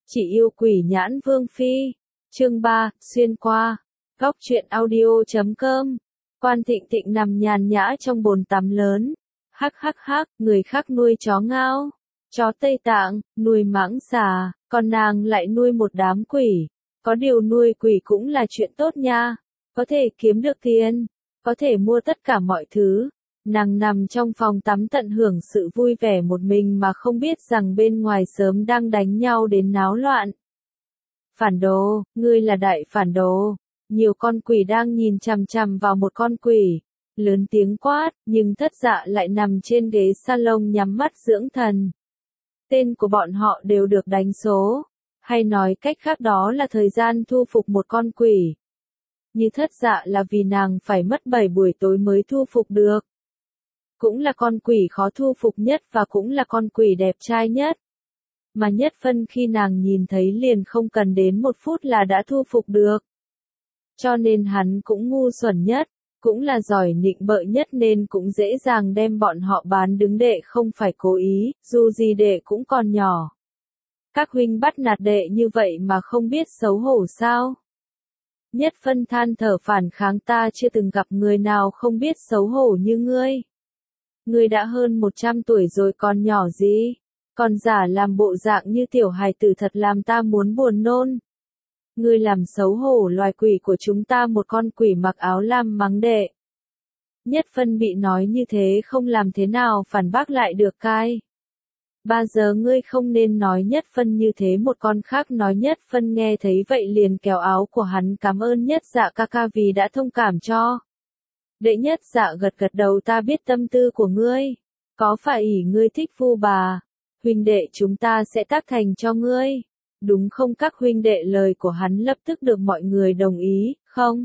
Chỉ yêu quỷ nhãn vương phi. Chương 3, xuyên qua. Góc truyện audio.com. Quan Thịnh Thịnh nằm nhàn nhã trong bồn tắm lớn. Hắc hắc hắc, người khác nuôi chó ngao, chó Tây Tạng, nuôi mãng xà, còn nàng lại nuôi một đám quỷ. Có điều nuôi quỷ cũng là chuyện tốt nha, có thể kiếm được tiền, có thể mua tất cả mọi thứ. Nàng nằm trong phòng tắm tận hưởng sự vui vẻ một mình mà không biết rằng bên ngoài sớm đang đánh nhau đến náo loạn. Phản đồ, ngươi là đại phản đồ. Nhiều con quỷ đang nhìn chằm chằm vào một con quỷ, lớn tiếng quát, nhưng Thất Dạ lại nằm trên ghế salon nhắm mắt dưỡng thần. Tên của bọn họ đều được đánh số, hay nói cách khác đó là thời gian thu phục một con quỷ. Như Thất Dạ là vì nàng phải mất 7 buổi tối mới thu phục được. Cũng là con quỷ khó thu phục nhất và cũng là con quỷ đẹp trai nhất. Mà Nhất Phân khi nàng nhìn thấy liền không cần đến 1 phút là đã thu phục được. Cho nên hắn cũng ngu xuẩn nhất, cũng là giỏi nịnh bợ nhất nên cũng dễ dàng đem bọn họ bán đứng đệ không phải cố ý, dù gì đệ cũng còn nhỏ. Các huynh bắt nạt đệ như vậy mà không biết xấu hổ sao? Nhất Phân than thở phản kháng, ta chưa từng gặp người nào không biết xấu hổ như ngươi. Ngươi đã hơn 100 tuổi rồi còn nhỏ gì? Còn giả làm bộ dạng như tiểu hài tử thật làm ta muốn buồn nôn. Ngươi làm xấu hổ loài quỷ của chúng ta, một con quỷ mặc áo lam mắng đệ. Nhất Phân bị nói như thế không làm thế nào phản bác lại được cai. Bao giờ ngươi không nên nói Nhất Phân như thế, một con khác nói. Nhất Phân nghe thấy vậy liền kéo áo của hắn, cảm ơn Nhất Dạ ca ca vì đã thông cảm cho. Đệ Nhất Dạ gật gật đầu, ta biết tâm tư của ngươi. Có phải ngươi thích Vu bà? Huynh đệ chúng ta sẽ tác thành cho ngươi. Đúng không các huynh đệ? Lời của hắn lập tức được mọi người đồng ý, không?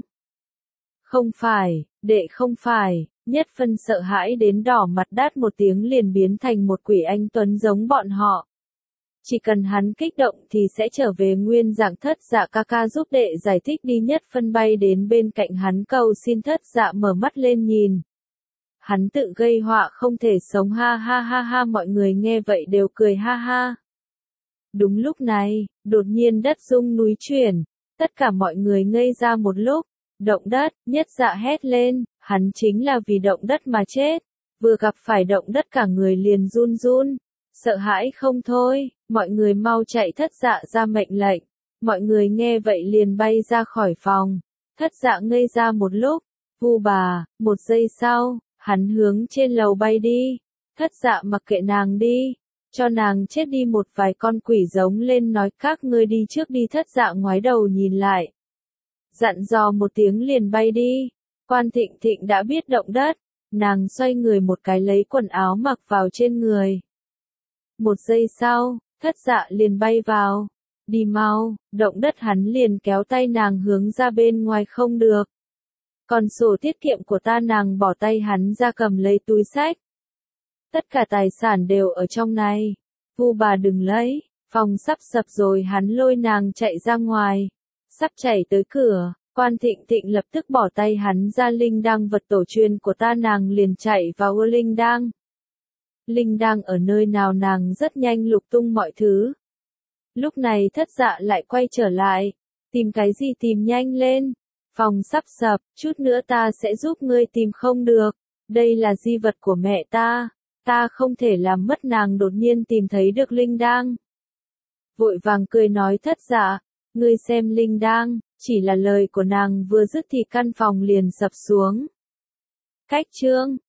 Không phải, đệ không phải. Nhất Phân sợ hãi đến đỏ mặt, đát một tiếng liền biến thành một quỷ anh tuấn giống bọn họ. Chỉ cần hắn kích động thì sẽ trở về nguyên dạng. Thất Dạ ca ca giúp đệ giải thích đi. Nhất Phân bay đến bên cạnh hắn cầu xin. Thất Dạ mở mắt lên nhìn. Hắn tự gây họa không thể sống, ha ha ha ha, mọi người nghe vậy đều cười ha ha. Đúng lúc này, đột nhiên đất rung núi chuyển, tất cả mọi người ngây ra một lúc. Động đất, Nhất Dạ hét lên, hắn chính là vì động đất mà chết, vừa gặp phải động đất cả người liền run run, sợ hãi không thôi, mọi người mau chạy. Thất Dạ ra mệnh lệnh, mọi người nghe vậy liền bay ra khỏi phòng. Thất Dạ ngây ra một lúc, Vu bà, 1 giây sau, hắn hướng trên lầu bay đi. Thất Dạ mặc kệ nàng đi, cho nàng chết đi. Một vài con quỷ giống lên nói các ngươi đi trước đi. Thất Dạ ngoái đầu nhìn lại, dặn dò một tiếng liền bay đi. Quan Thịnh Thịnh đã biết động đất, nàng xoay người một cái lấy quần áo mặc vào trên người. 1 giây sau, Thất Dạ liền bay vào. Đi mau, động đất. Hắn liền kéo tay nàng hướng ra bên ngoài. Không được. Còn sổ tiết kiệm của ta. Nàng bỏ tay hắn ra cầm lấy túi xách. Tất cả tài sản đều ở trong này. Vu bà đừng lấy, phòng sắp sập rồi. Hắn lôi nàng chạy ra ngoài. Sắp chạy tới cửa, Quan Thịnh Thịnh lập tức bỏ tay hắn ra. Linh đăng, vật tổ truyền của ta. Nàng liền chạy vào ưa linh đăng. Linh đăng ở nơi nào? Nàng rất nhanh lục tung mọi thứ. Lúc này Thất Dạ lại quay trở lại. Tìm cái gì? Tìm nhanh lên. Phòng sắp sập, chút nữa ta sẽ giúp ngươi tìm. Không được, đây là di vật của mẹ ta. Ta không thể làm mất. Nàng đột nhiên tìm thấy được linh đăng. Vội vàng cười nói Thất Dạ, ngươi xem linh đăng. Chỉ là lời của nàng vừa dứt thì căn phòng liền sập xuống. Cách chương